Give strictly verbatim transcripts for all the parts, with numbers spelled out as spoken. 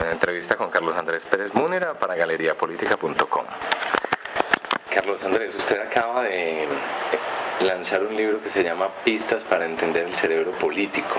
en entrevista con Carlos Andrés Pérez Múnera para galería política punto com. Carlos Andrés, usted acaba de lanzar un libro que se llama Pistas para entender el cerebro político.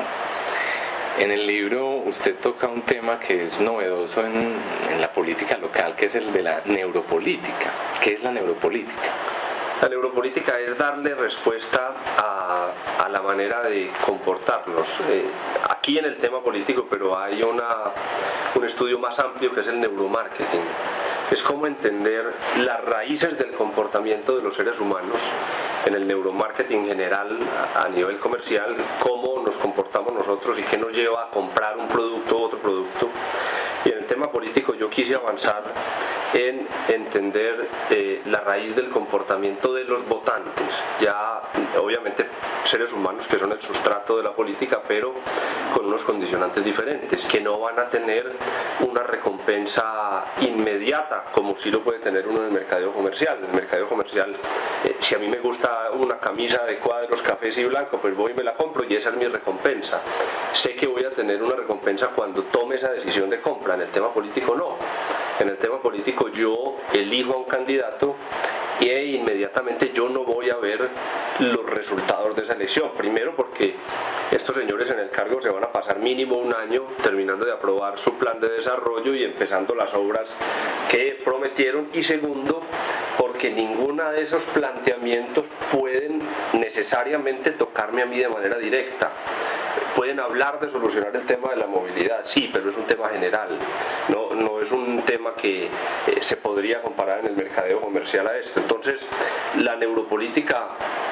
En el libro usted toca un tema que es novedoso en, en la política local, que es el de la neuropolítica. ¿Qué es la neuropolítica? La neuropolítica es darle respuesta a, a la manera de comportarnos. Eh, aquí en el tema político, pero hay una, un estudio más amplio que es el neuromarketing. Es como entender las raíces del comportamiento de los seres humanos en el neuromarketing general a nivel comercial, cómo nos comportamos nosotros y qué nos lleva a comprar un producto u otro producto. Y en el tema político yo quise avanzar en entender eh, la raíz del comportamiento de los votantes, ya obviamente seres humanos que son el sustrato de la política, pero con unos condicionantes diferentes, que no van a tener una recompensa inmediata como sí lo puede tener uno en el mercadeo comercial. En el mercadeo comercial, eh, si a mí me gusta una camisa de cuadros cafés y blanco, pues voy y me la compro y esa es mi recompensa. Sé que voy a tener una recompensa cuando tome esa decisión de compra. En el tema político no. En el tema político yo elijo a un candidato y inmediatamente yo no voy a ver los resultados de esa elección. Primero porque estos señores en el cargo se van a pasar mínimo un año terminando de aprobar su plan de desarrollo y empezando las obras que prometieron. Y segundo, porque ninguno de esos planteamientos pueden necesariamente tocarme a mí de manera directa. Pueden hablar de solucionar el tema de la movilidad, sí, pero es un tema general, no, no es un tema que eh, se podría comparar en el mercadeo comercial a esto. Entonces, la neuropolítica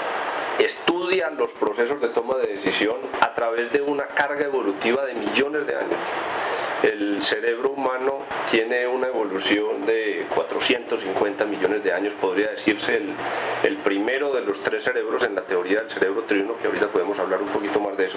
estudia los procesos de toma de decisión a través de una carga evolutiva de millones de años. El cerebro humano tiene una evolución de cuatrocientos cincuenta millones de años, podría decirse el, el primero de los tres cerebros en la teoría del cerebro triuno, que ahorita podemos hablar un poquito más de eso.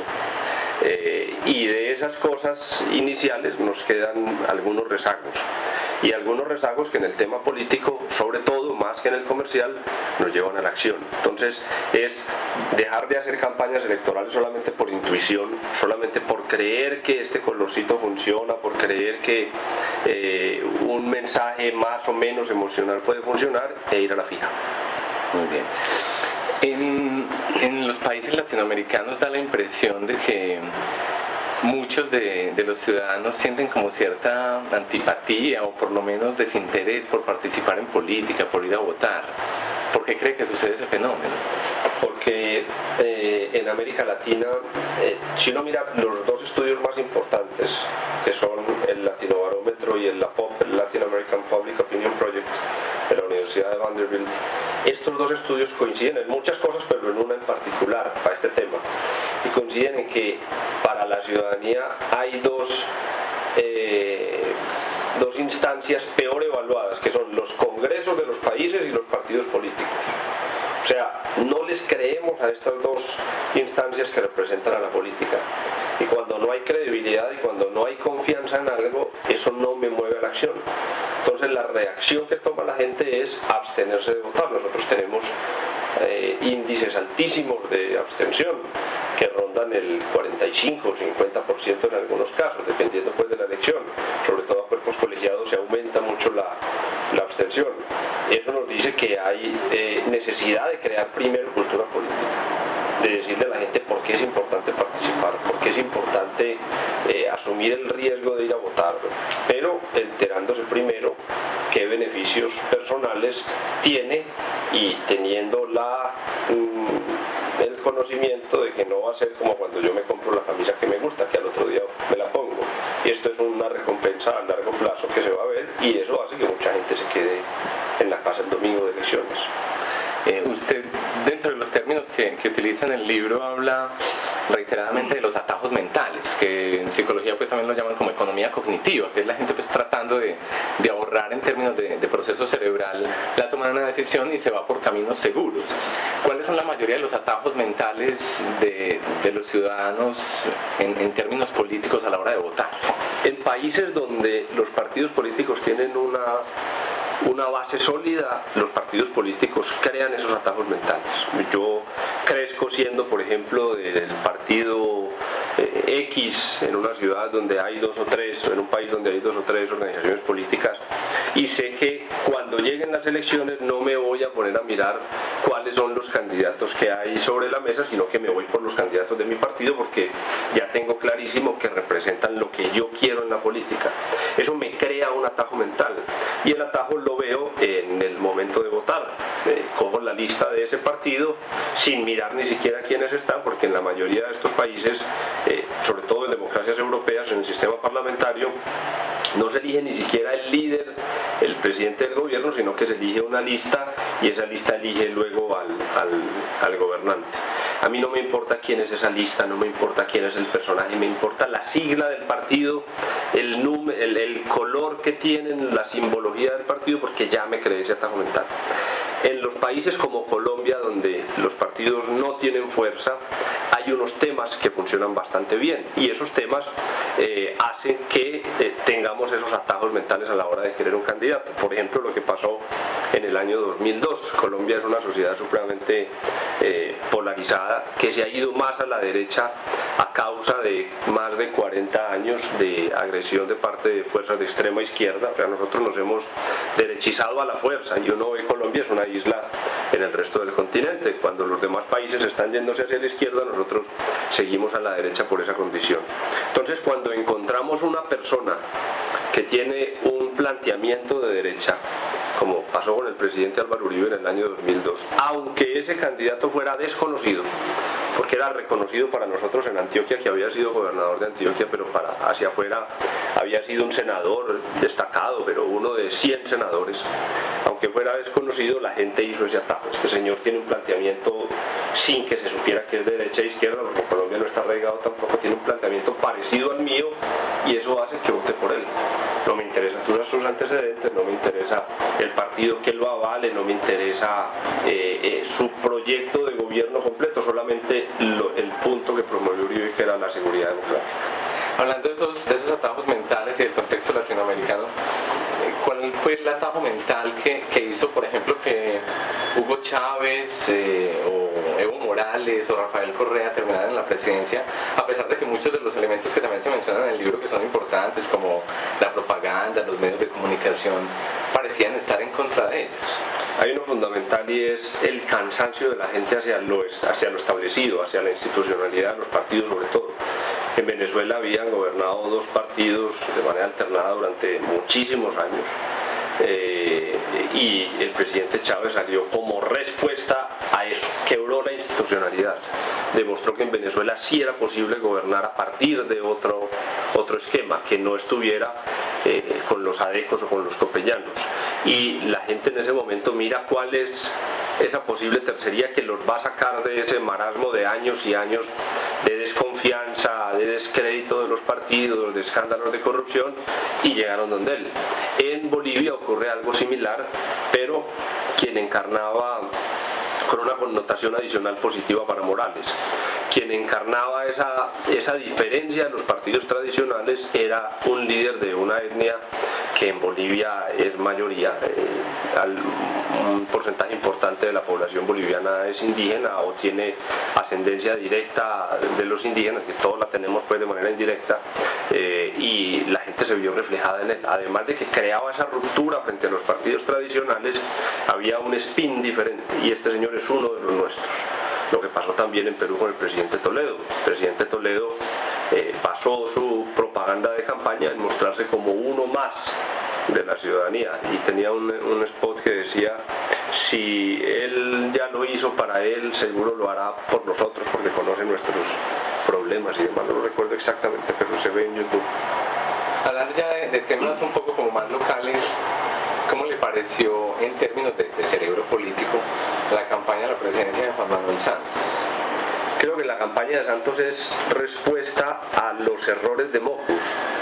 Eh, y de esas cosas iniciales nos quedan algunos rezagos. Y algunos rezagos que en el tema político, sobre todo, más que en el comercial, nos llevan a la acción. Entonces, es dejar de hacer campañas electorales solamente por intuición, solamente por creer que este colorcito funciona, por creer que eh, un mensaje más o menos emocional puede funcionar, e ir a la fija. Muy bien. En, en los países latinoamericanos da la impresión de que muchos de, de los ciudadanos sienten como cierta antipatía o por lo menos desinterés por participar en política, por ir a votar. ¿Por qué cree que sucede ese fenómeno? Porque eh, en América Latina, eh, si uno mira los dos estudios más importantes, que son el Latinobarómetro y el L A P O P, el Latin American Public Opinion Project, de la Universidad de Vanderbilt, estos dos estudios coinciden en muchas cosas, pero en una en particular para este tema, y coinciden en que para la ciudadanía hay dos, eh, dos instancias peor evaluadas, que son los congresos de los países y los partidos políticos. O sea, no les creemos a estas dos instancias que representan a la política. Y cuando no hay credibilidad y cuando no hay confianza en algo, eso no me mueve a la acción. Entonces la reacción que toma la gente es abstenerse de votar. Nosotros tenemos eh, índices altísimos de abstención que rondan el cuarenta y cinco o cincuenta por ciento en algunos casos, dependiendo pues de la elección. Sobre todo a cuerpos colegiados se aumenta mucho la, la abstención. Eso nos dice que hay eh, necesidad de crear primero cultura política, de decirle a la gente por qué es importante participar, por qué es importante eh, asumir el riesgo de ir a votar, pero enterándose primero qué beneficios personales tiene y teniendo la, mm, el conocimiento de que no va a ser como cuando yo me compro la camisa que me gusta, que al otro día me la pongo. Y esto es una recompensa a largo plazo que se va a ver, y eso hace que mucha gente se quede en la casa el domingo de elecciones. Eh, usted, dentro de los términos que, que utiliza en el libro, habla reiteradamente de los atajos mentales, que en psicología pues también lo llaman como economía cognitiva, que es la gente pues tratando de, de ahorrar en términos de, de proceso cerebral la toma de una decisión y se va por caminos seguros. ¿Cuáles son la mayoría de los atajos mentales de, de los ciudadanos en, en términos políticos a la hora de votar? En países donde los partidos políticos tienen una una base sólida, los partidos políticos crean esos atajos mentales. Yo crezco siendo, por ejemplo, del partido eh, X en una ciudad donde hay dos o tres, o en un país donde hay dos o tres organizaciones políticas, y sé que cuando lleguen las elecciones no me voy a poner a mirar cuáles son los candidatos que hay sobre la mesa, sino que me voy por los candidatos de mi partido, porque ya tengo clarísimo que representan lo que yo quiero en la política. Eso me crea un atajo mental, y el atajo lo veo en el momento de votar. Eh, cojo la lista de ese partido sin mirar ni siquiera quiénes están, porque en la mayoría de estos países, eh, sobre todo en democracias europeas, en el sistema parlamentario, no se elige ni siquiera el líder, el presidente del gobierno, sino que se elige una lista, y esa lista elige luego al, al, al gobernante. A mí no me importa quién es esa lista, no me importa quién es el personaje, me importa la sigla del partido, el, número, el, el color que tienen, la simbología del partido, porque ya me creé ese atajo mental. En los países como Colombia, donde los partidos no tienen fuerza, hay unos temas que funcionan bastante bien, y esos temas eh, hacen que eh, tengamos esos atajos mentales a la hora de querer un candidato. Por ejemplo, lo que pasó en el año dos mil dos. Colombia es una sociedad supremamente eh, polarizada, que se ha ido más a la derecha a causa de más de cuarenta años de agresión de parte de fuerzas de extrema izquierda. O sea, nosotros nos hemos derechizado a la fuerza, y uno ve Colombia es una isla en el resto del continente. Cuando los demás países están yéndose hacia la izquierda, nosotros seguimos a la derecha por esa condición. Entonces, cuando encontramos una persona que tiene un planteamiento de derecha, como pasó con el presidente Álvaro Uribe en el año dos mil dos, aunque ese candidato fuera desconocido, porque era reconocido para nosotros en Antioquia, que había sido gobernador de Antioquia, pero para hacia afuera había sido un senador destacado, pero uno de cien senadores. Aunque fuera desconocido, la gente hizo ese atajo. Este señor tiene un planteamiento sin que se supiera que es de derecha e izquierda, porque Colombia no está arraigado tampoco, tiene un planteamiento parecido al mío, y eso hace que vote por él. No me interesa sus antecedentes, no me interesa el partido que lo avale, no me interesa eh, eh, su proyecto de gobierno completo, solamente lo, el punto que promovió Uribe, que era la seguridad democrática. Hablando de esos, de esos atajos mentales y del contexto latinoamericano, ¿cuál fue el atajo mental que, que hizo, por ejemplo, que Hugo Chávez eh, o Evo Morales o Rafael Correa terminaran en la presidencia, a pesar de que muchos de los elementos que también se mencionan en el libro, que son importantes, como la propaganda, los medios de comunicación, parecían estar en contra de ellos? Hay uno fundamental, y es el cansancio de la gente hacia lo, hacia lo establecido, hacia la institucionalidad de los partidos sobre todo. En Venezuela habían gobernado dos partidos de manera alternada durante muchísimos años, eh, y el presidente Chávez salió como respuesta a eso, quebró la institucionalidad, demostró que en Venezuela sí era posible gobernar a partir de otro, otro esquema, que no estuviera eh, con los adecos o con los copellanos, y la gente en ese momento mira cuál es esa posible tercería que los va a sacar de ese marasmo de años y años de desconfianza, de descrédito de los partidos, de escándalos de corrupción, y llegaron donde él. En Bolivia ocurre algo similar, pero quien encarnaba, con una connotación adicional positiva para Morales, quien encarnaba esa, esa diferencia en los partidos tradicionales era un líder de una etnia que en Bolivia es mayoría. Eh, al, un porcentaje importante de la población boliviana es indígena o tiene ascendencia directa de los indígenas, que todos la tenemos pues de manera indirecta, eh, y la gente se vio reflejada en él. Además de que creaba esa ruptura frente a los partidos tradicionales, había un spin diferente, y este señor es uno de los nuestros. Lo que pasó también en Perú con el presidente Toledo. El presidente Toledo eh, basó su propaganda de campaña en mostrarse como uno más de la ciudadanía, y tenía un, un spot que decía: si él ya lo hizo para él, seguro lo hará por nosotros, porque conoce nuestros problemas y demás. No lo recuerdo exactamente, pero se ve en YouTube. Hablando ya de, de temas un poco como más locales, ¿cómo le pareció en términos de, de cerebro político la campaña a la presidencia de Juan Manuel Santos? Creo que la campaña de Santos es respuesta a los errores de Mockus.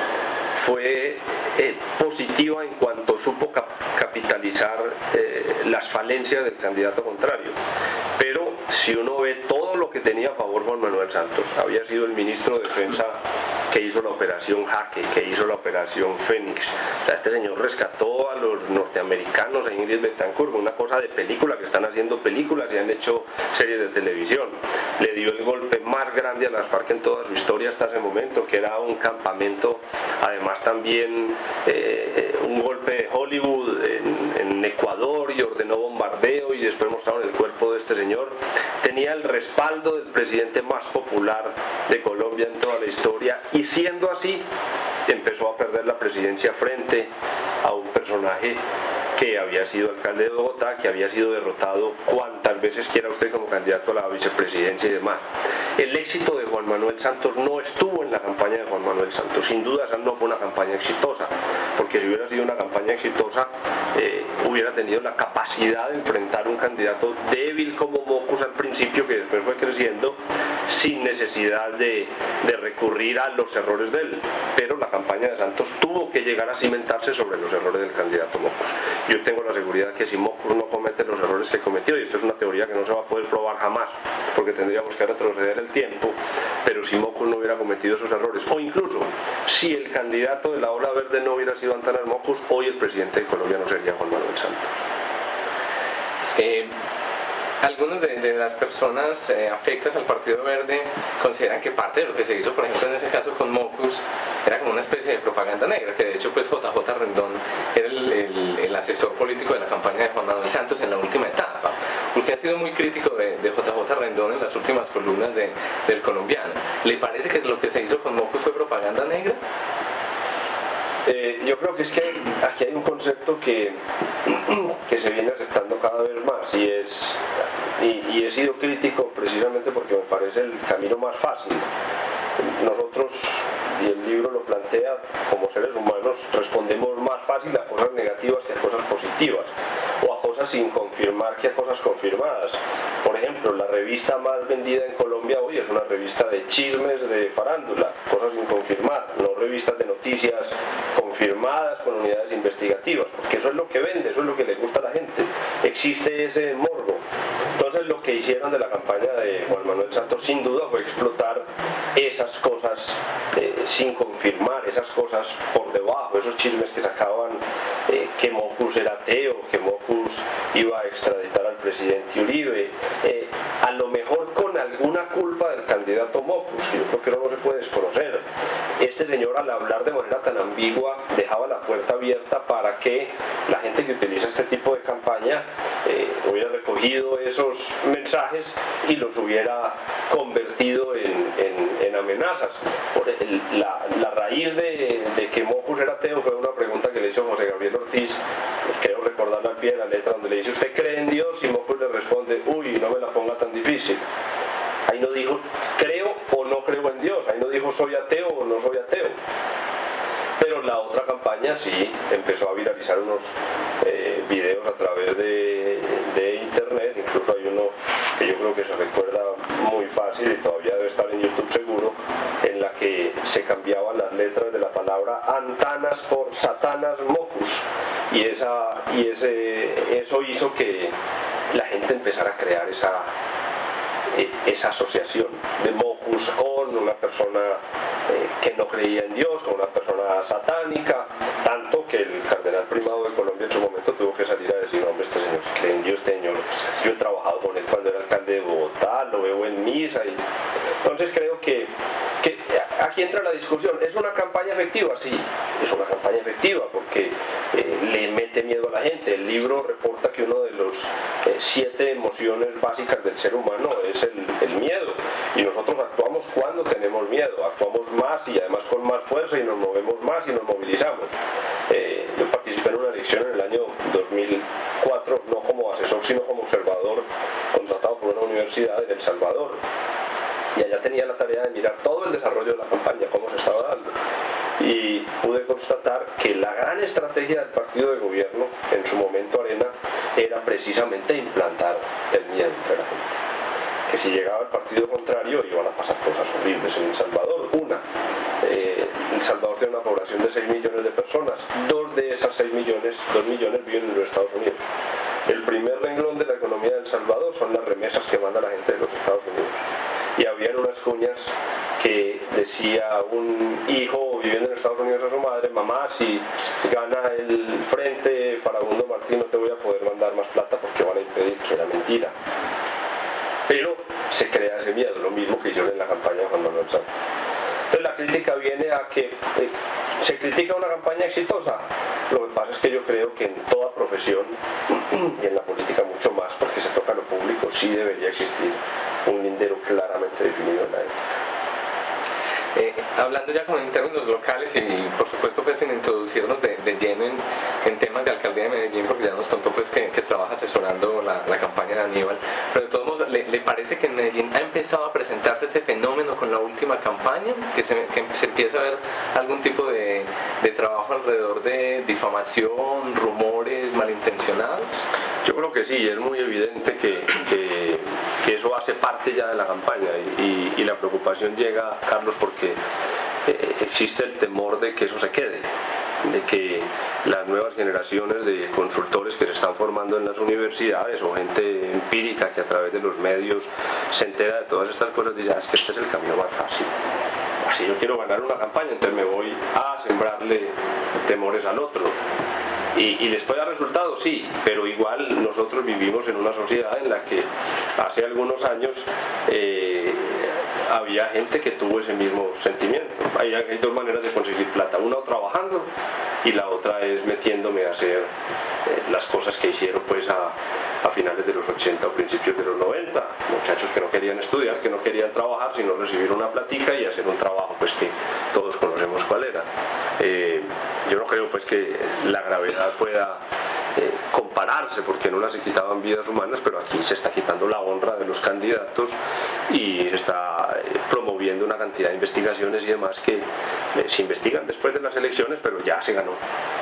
Fue eh, positiva en cuanto supo cap capitalizar eh, las falencias del candidato contrario, pero si uno ve todo lo lo que tenía a favor Juan Manuel Santos. Había sido el ministro de Defensa que hizo la operación Jaque, que hizo la operación Fénix. O sea, este señor rescató a los norteamericanos, a Ingrid Betancourt, una cosa de película, que están haciendo películas y han hecho series de televisión. Le dio el golpe más grande a las FARC en toda su historia hasta ese momento, que era un campamento, además también eh, un golpe de Hollywood en, en Ecuador, y ordenó bombardeo, y después mostraron el cuerpo de este señor. Tenía el respaldo del presidente más popular de Colombia en toda la historia, y siendo así empezó a perder la presidencia frente a un personaje que había sido alcalde de Bogotá, que había sido derrotado cuantas veces quiera usted como candidato a la vicepresidencia y demás. El éxito de Juan Manuel Santos no estuvo en la campaña de Juan Manuel Santos. Sin duda esa no fue una campaña exitosa, porque si hubiera sido una campaña exitosa eh, hubiera tenido la capacidad de enfrentar un candidato débil como Mockus al principio, que después fue creciendo, sin necesidad de, de recurrir a los errores de él. Pero la campaña de Santos tuvo que llegar a cimentarse sobre los errores del candidato Mockus. Yo tengo la seguridad que si Mockus no comete los errores que cometió, y esto es una teoría que no se va a poder probar jamás, porque tendríamos que retroceder el tiempo, pero si Mockus no hubiera cometido esos errores, o incluso si el candidato de la ola verde no hubiera sido Antanas Mockus, hoy el presidente de Colombia no sería Juan Manuel Santos. Eh... Algunas de, de las personas eh, afectas al Partido Verde consideran que parte de lo que se hizo, por ejemplo, en ese caso con Mockus, era como una especie de propaganda negra, que de hecho pues J J Rendón era el, el, el asesor político de la campaña de Juan Manuel Santos en la última etapa. Usted ha sido muy crítico de, de J J Rendón en las últimas columnas de, del Colombiano. ¿Le parece que lo que se hizo con Mockus fue propaganda negra? Eh, yo creo que es que aquí hay un concepto que, que se viene aceptando cada vez más, y es y, y he sido crítico precisamente porque me parece el camino más fácil. Nosotros, y el libro lo plantea, como seres humanos respondemos más fácil a cosas negativas que a cosas positivas, o a cosas sin confirmar que a cosas confirmadas. Por ejemplo, la revista más vendida en Colombia hoy es una revista de chismes de farándula, cosas sin confirmar, no revistas de noticias confirmadas con unidades investigativas, porque eso es lo que vende, eso es lo que le gusta a la gente. Existe ese morbo. Entonces lo que hicieron de la campaña de Juan Manuel Santos sin duda fue explotar esas cosas eh, sin confirmar, esas cosas por debajo, esos chismes que sacaban, eh, que Mockus era ateo, que Mockus iba a extraditar al presidente Uribe, eh, a lo mejor con alguna culpa del candidato Mockus. Yo creo que eso no se puede desconocer. Este señor, al hablar de manera tan ambigua, dejaba la puerta abierta para que la gente que utiliza este tipo de campaña eh, hubiera recogido esos mensajes y los hubiera convertido en, en, en amenazas. Por el, la, la raíz de, de que Mockus era ateo fue una pregunta que le hizo José Gabriel Ortiz, creo recordarlo al pie de la letra, donde le dice: ¿usted cree en Dios? Y Mockus le responde: uy, no me la ponga tan difícil. Ahí no dijo creo o no creo en Dios, ahí no dijo soy ateo o no soy ateo. Pero la otra campaña sí empezó a viralizar unos eh, videos a través de, de internet, incluso hay uno que yo creo que se recuerda muy fácil y todavía debe estar en YouTube seguro, en la que se cambiaban las letras de la palabra Antanas por Satanas Mockus, y, esa, y ese, eso hizo que la gente empezara a crear esa esa asociación de Mockus con una persona eh, que no creía en Dios, con una persona satánica, tanto que el cardenal primado de Colombia en su momento tuvo que salir a decir: hombre, este señor si cree en Dios, este señor, yo he trabajado con él cuando era alcalde de Bogotá, lo veo en misa. Y entonces creo que, que aquí entra la discusión. ¿Es una campaña efectiva? Sí, es una campaña efectiva porque eh, le mete miedo a la gente. El libro reporta que uno de los eh, siete emociones básicas del ser humano es el, el miedo, y nosotros actuamos cuando tenemos miedo, actuamos más y además con más fuerza, y nos movemos más y nos movilizamos. Eh, yo participé en una elección en el año dos mil cuatro, no como asesor sino como observador, contratado por una universidad en El Salvador, y allá tenía la tarea de mirar todo el desarrollo de la campaña, cómo se estaba dando, y pude constatar que la gran estrategia del partido de gobierno, en su momento Arena, era precisamente implantar el miedo entre la gente, que si llegaba el partido contrario iban a pasar cosas horribles en El Salvador. Una, eh, El Salvador tiene una población de seis millones de personas, dos de esas seis millones, dos millones viven en los Estados Unidos. el primer renglón de la economía de El Salvador son las remesas que manda la gente de los Estados Unidos. Y habían unas cuñas que decía un hijo viviendo en Estados Unidos a su madre: mamá, si gana el Frente Farabundo Martín no te voy a poder mandar más plata porque van a impedir, que era mentira. Pero se crea ese miedo, lo mismo que hicieron en la campaña de Juan Manuel Santos. Entonces la crítica viene a que eh, se critica una campaña exitosa. Lo que pasa es que yo creo que en toda profesión y en la política mucho más, porque se toca lo público, sí debería existir un lindero claramente definido en la ética. Eh, hablando ya como en términos locales y por supuesto pues sin introducirnos de, de lleno en, en temas de alcaldía de Medellín, porque ya nos contó pues que, que trabaja asesorando la, la campaña de Aníbal, pero de todos modos, ¿le, ¿le parece que en Medellín ha empezado a presentarse ese fenómeno con la última campaña? Que se, que se empieza a ver algún tipo de, de trabajo alrededor de difamación, rumores malintencionados. Yo creo que sí, es muy evidente que, que, que eso hace parte ya de la campaña y, y, y la preocupación llega, Carlos, porque eh, existe el temor de que eso se quede, de que las nuevas generaciones de consultores que se están formando en las universidades o gente empírica que a través de los medios se entera de todas estas cosas dice: ah, es que este es el camino más fácil. Si yo quiero ganar una campaña, entonces me voy a sembrarle temores al otro. Y, y les puede dar resultados, sí, pero igual nosotros vivimos en una sociedad en la que hace algunos años eh, había gente que tuvo ese mismo sentimiento. Hay, hay dos maneras de conseguir plata, una trabajando y la otra es metiéndome a hacer eh, las cosas que hicieron pues a, a finales de los ochenta o principios de los noventa, muchachos que no querían estudiar, que no querían trabajar, sino recibir una platica y hacer un trabajo pues que todos conocemos cuál era. Eh, yo no creo pues que la gravedad pueda eh, compararse, porque no las se quitaban vidas humanas, pero aquí se está quitando la honra de los candidatos y se está eh, promoviendo una cantidad de investigaciones y demás que eh, se investigan después de las elecciones, pero ya se ganó.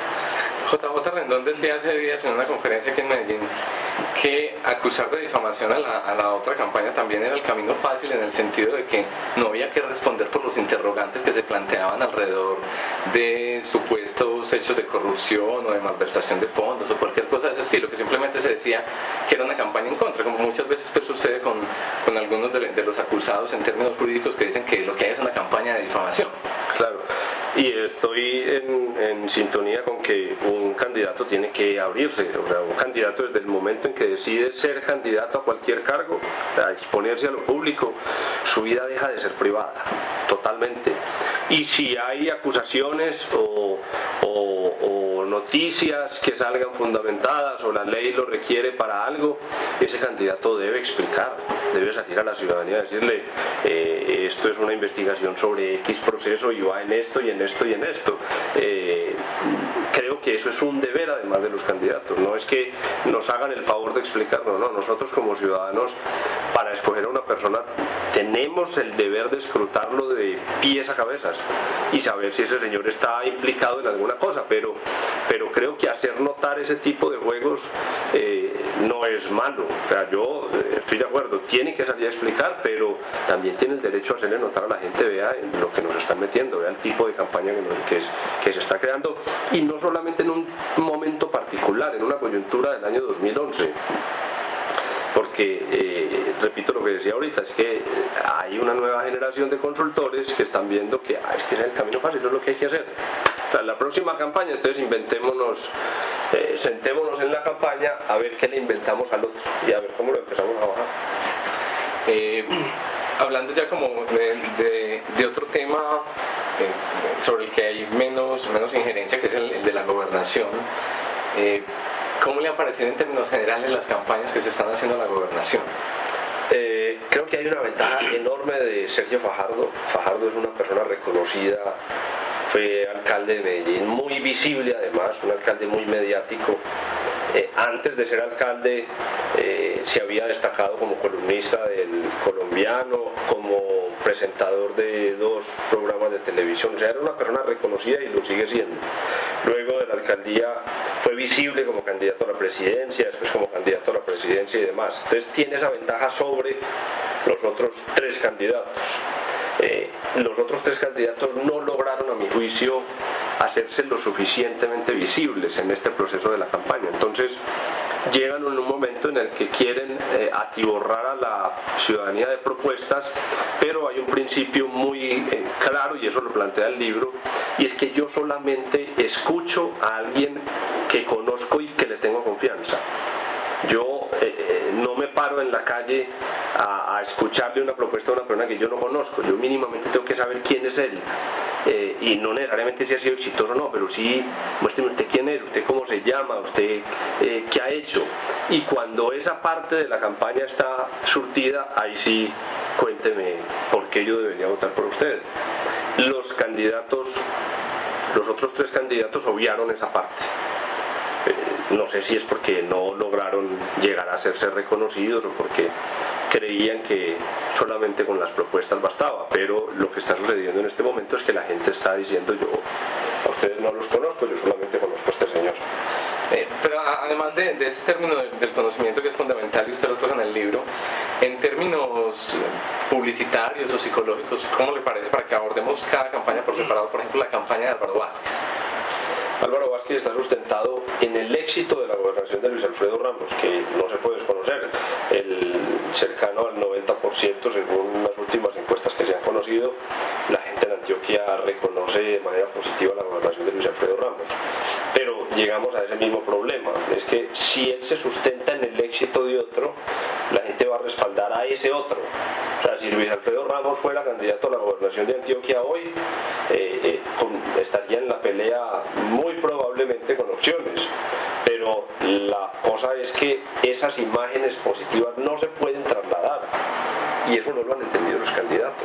J J Rendón decía hace días en una conferencia aquí en Medellín que acusar de difamación a la, a la otra campaña también era el camino fácil, en el sentido de que no había que responder por los interrogantes que se planteaban alrededor de supuestos hechos de corrupción o de malversación de fondos o cualquier cosa de ese estilo, que simplemente se decía que era una campaña en contra, como muchas veces pues sucede con, con algunos de, de los acusados en términos jurídicos, que dicen que lo que hay es una campaña de difamación. Claro. Y estoy en, en sintonía con que un candidato tiene que abrirse, o sea, un candidato desde el momento en que decide ser candidato a cualquier cargo, a exponerse a lo público, su vida deja de ser privada, totalmente. Y si hay acusaciones o, o, o noticias que salgan fundamentadas o la ley lo requiere para algo, ese candidato debe explicar, debe salir a la ciudadanía a decirle eh, esto es una investigación sobre X proceso y va en esto y en esto y en esto. Eh, creo que eso es un deber además de los candidatos, no es que nos hagan el favor de explicarlo, no, nosotros como ciudadanos para escoger a una persona tenemos el deber de escrutarlo de pies a cabezas y saber si ese señor está implicado en alguna cosa, pero, pero creo que hacer notar ese tipo de juegos eh, no es malo, o sea, yo estoy de acuerdo, tiene que salir a explicar, pero también tiene el derecho a hacerle notar a la gente, vea en lo que nos están metiendo, vea el tipo de campaña que, es, que se está creando, y no solamente en un momento particular, en una coyuntura del año dos mil once. Porque, eh, repito lo que decía ahorita, es que hay una nueva generación de consultores que están viendo que ah, es que es el camino fácil, es lo que hay que hacer. O sea, la próxima campaña, entonces inventémonos, eh, sentémonos en la campaña a ver qué le inventamos al otro y a ver cómo lo empezamos a bajar. Eh, hablando ya como de, de, de otro tema eh, sobre el que hay menos, menos injerencia, que es el, el de la gobernación, eh, ¿cómo le han parecido en términos generales las campañas que se están haciendo en la gobernación? Eh, creo que hay una ventaja enorme de Sergio Fajardo. Fajardo es una persona reconocida, fue alcalde de Medellín, muy visible además, un alcalde muy mediático. Eh, antes de ser alcalde eh, se había destacado como columnista del Colombiano, como presentador de dos programas de televisión, o sea, era una persona reconocida y lo sigue siendo. Luego de la alcaldía fue visible como candidato a la presidencia, después como candidato a la presidencia y demás. Entonces tiene esa ventaja sobre los otros tres candidatos. Eh, los otros tres candidatos no lograron, a mi juicio, hacerse lo suficientemente visibles en este proceso de la campaña. Entonces, llegan en un momento en el que quieren eh, atiborrar a la ciudadanía de propuestas, pero hay un principio muy eh, claro, y eso lo plantea el libro, y es que yo solamente escucho a alguien que conozco y que le tengo confianza. Yo eh, eh, no me paro en la calle a, a escucharle una propuesta a una persona que yo no conozco. Yo mínimamente tengo que saber quién es él, eh, y no necesariamente si ha sido exitoso o no, pero sí, muéstreme usted quién es, usted cómo se llama, usted eh, qué ha hecho. Y cuando esa parte de la campaña está surtida, ahí sí cuénteme por qué yo debería votar por usted. Los candidatos, los otros tres candidatos obviaron esa parte. No sé si es porque no lograron llegar a hacerse reconocidos o porque creían que solamente con las propuestas bastaba, pero lo que está sucediendo en este momento es que la gente está diciendo: yo a ustedes no los conozco, yo solamente conozco a este señor. Eh, pero a, además de, de ese término del, del conocimiento, que es fundamental y usted lo toca en el libro, en términos publicitarios o psicológicos, ¿cómo le parece para que abordemos cada campaña por separado? Por ejemplo, la campaña de Álvaro Vázquez. Álvaro Vázquez está sustentado en el éxito de la gobernación de Luis Alfredo Ramos, que no se puede desconocer, el cercano al noventa por ciento según las últimas encuestas que se han conocido. La gente en Antioquia reconoce de manera positiva la gobernación de Luis Alfredo Ramos, pero llegamos a ese mismo problema, es que si él se sustenta en el éxito de otro, la gente va a respaldar a ese otro. O sea, si Luis Alfredo Ramos fuera candidato a la gobernación de Antioquia hoy, eh, eh, con, estaría en la pelea muy probablemente con opciones, pero la cosa es que esas imágenes positivas no se pueden trasladar, y eso no lo han entendido los candidatos.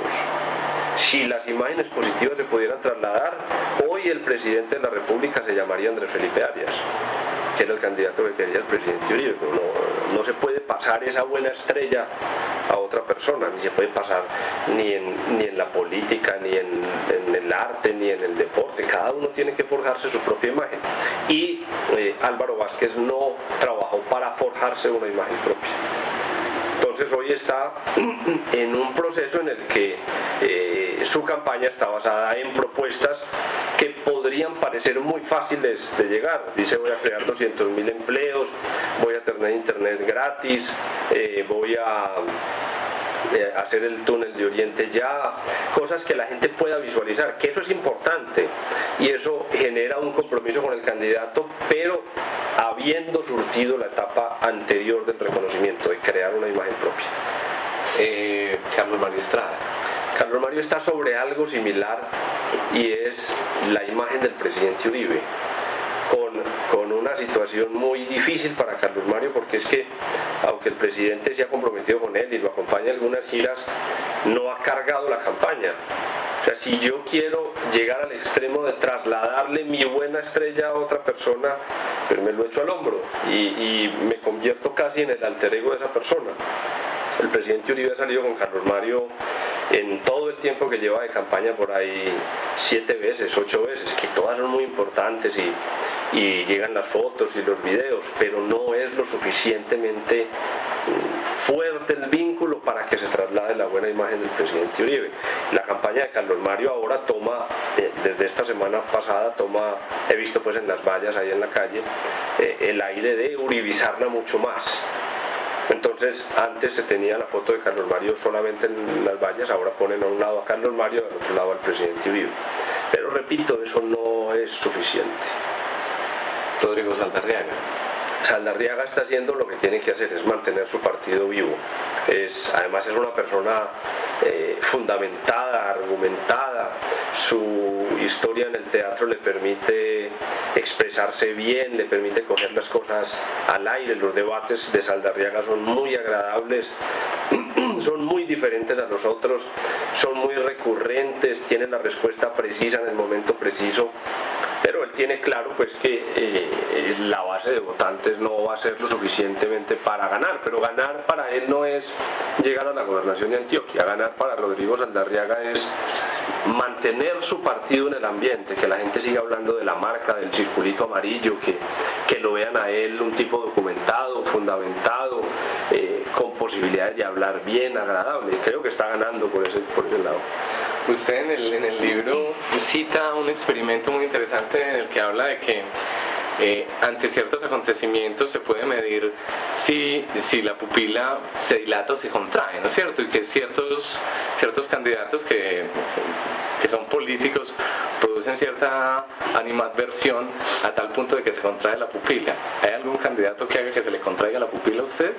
Si las imágenes positivas se pudieran trasladar, hoy el presidente de la República se llamaría Andrés Felipe Arias, que era el candidato que quería el presidente Uribe. Pero no, no se puede pasar esa buena estrella a otra persona, ni se puede pasar ni en, ni en la política, ni en, en el arte, ni en el deporte. Cada uno tiene que forjarse su propia imagen, y eh, Álvaro Vázquez no trabajó para forjarse una imagen propia. Entonces hoy está en un proceso en el que eh, su campaña está basada en propuestas que podrían parecer muy fáciles de llegar. Dice: voy a crear doscientos mil empleos, voy a tener internet gratis, eh, voy a eh, hacer el túnel de Oriente ya, cosas que la gente pueda visualizar, que eso es importante y eso genera un compromiso con el candidato, pero habiendo surtido la etapa anterior del reconocimiento, de crear una imagen propia. Eh, Carlos Mario Estrada. Carlos Mario está sobre algo similar, y es la imagen del presidente Uribe, con, con una situación muy difícil para Carlos Mario, porque es que aunque el presidente se ha comprometido con él y lo acompaña en algunas giras, no ha cargado la campaña. O sea, si yo quiero llegar al extremo de trasladarle mi buena estrella a otra persona, pues me lo echo al hombro y, y me convierto casi en el alter ego de esa persona. El presidente Uribe ha salido con Carlos Mario en todo el tiempo que lleva de campaña, por ahí siete veces, ocho veces, que todas son muy importantes y, y llegan las fotos y los videos, pero no es lo suficientemente fuerte el vínculo para que se traslade la buena imagen del presidente Uribe. La campaña de Carlos Mario ahora toma, eh, desde esta semana pasada, toma, he visto pues en las vallas ahí en la calle, eh, el aire de uribizarla mucho más. Entonces, antes se tenía la foto de Carlos Mario solamente en las vallas, ahora ponen a un lado a Carlos Mario y al otro lado al presidente Uribe. Pero repito, eso no es suficiente. Rodrigo Saldarriaga. Saldarriaga está haciendo lo que tiene que hacer, es mantener su partido vivo. Es, además es una persona eh, fundamentada, argumentada. Su historia en el teatro le permite expresarse bien, le permite coger las cosas al aire. Los debates de Saldarriaga son muy agradables, son muy diferentes a los otros, son muy recurrentes, tienen la respuesta precisa en el momento preciso. Pero él tiene claro pues que eh, la base de votantes no va a ser lo suficientemente para ganar, pero ganar para él no es llegar a la gobernación de Antioquia. Ganar para Rodrigo Saldarriaga es mantener su partido en el ambiente, que la gente siga hablando de la marca, del circulito amarillo, que, que lo vean a él un tipo documentado, fundamentado, eh, con posibilidades de hablar bien, agradable. Creo que está ganando por ese, por ese lado. Usted en el, en el libro cita un experimento muy interesante en el que habla de que eh, ante ciertos acontecimientos se puede medir si, si la pupila se dilata o se contrae, ¿no es cierto? Y que ciertos, ciertos candidatos que, que son políticos producen cierta animadversión a tal punto de que se contrae la pupila. ¿Hay algún candidato que haga que se le contraiga la pupila a usted?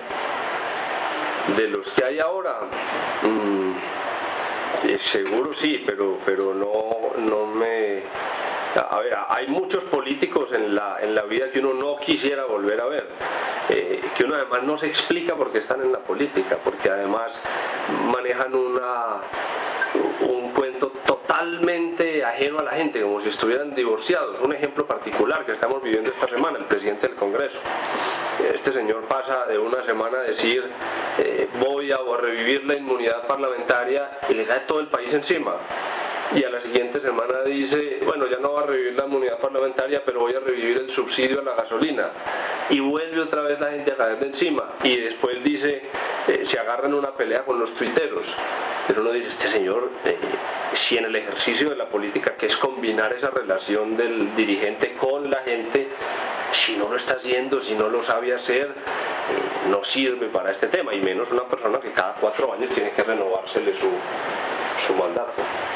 De los que hay ahora, mmm, eh, seguro sí, pero, pero no, no me... A ver, hay muchos políticos en la, en la vida que uno no quisiera volver a ver, eh, que uno además no se explica por qué están en la política, porque además manejan una, un cuento totalmente ajeno a la gente, como si estuvieran divorciados. Un ejemplo particular que estamos viviendo esta semana, el presidente del Congreso. Este señor pasa de una semana a decir eh, voy a revivir la inmunidad parlamentaria y le cae todo el país encima. Y a la siguiente semana dice, bueno, ya no va a revivir la inmunidad parlamentaria, pero voy a revivir el subsidio a la gasolina. Y vuelve otra vez la gente a caerle encima. Y después dice, eh, se agarran una pelea con los tuiteros. Pero uno dice, este señor, eh, si en el ejercicio de la política, que es combinar esa relación del dirigente con la gente, si no lo está haciendo, si no lo sabe hacer, eh, no sirve para este tema. Y menos una persona que cada cuatro años tiene que renovársele su, su mandato.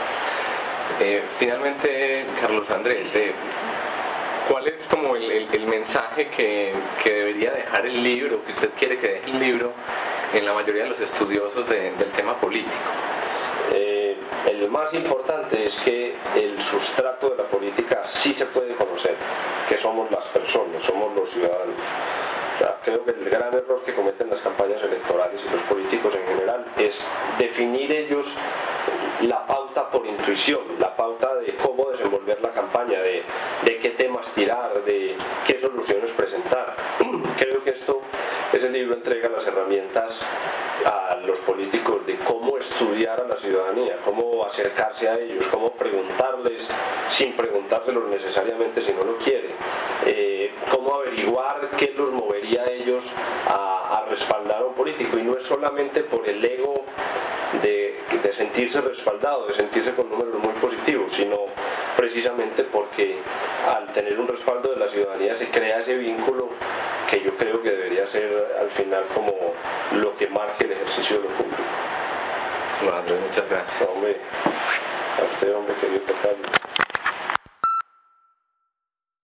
Eh, finalmente, Carlos Andrés, eh, ¿cuál es como el, el, el mensaje que, que debería dejar el libro, que usted quiere que deje el libro en la mayoría de los estudiosos de, del tema político? Eh, el más importante es que el sustrato de la política sí se puede conocer, que somos las personas, somos los ciudadanos. O sea, creo que el gran error que cometen las campañas electorales y los políticos en general es definir ellos la pauta por intuición, la pauta de cómo desenvolver la campaña, de, de qué temas tirar, de qué soluciones presentar. Creo que esto, ese libro entrega las herramientas a los políticos de cómo estudiar a la ciudadanía, cómo acercarse a ellos, cómo preguntarles sin preguntárselos necesariamente si no lo quiere, eh, cómo averiguar qué los movería a ellos a, a respaldar a un político, y no es solamente por el ego de, de sentirse respaldado, de sentirse con números muy positivos, sino precisamente porque al tener un respaldo de la ciudadanía se crea ese vínculo que yo creo que debería ser al final como lo que marque el ejercicio de lo público. Bueno, Andrés, muchas gracias. Hombre, a usted, hombre, querido tocayo.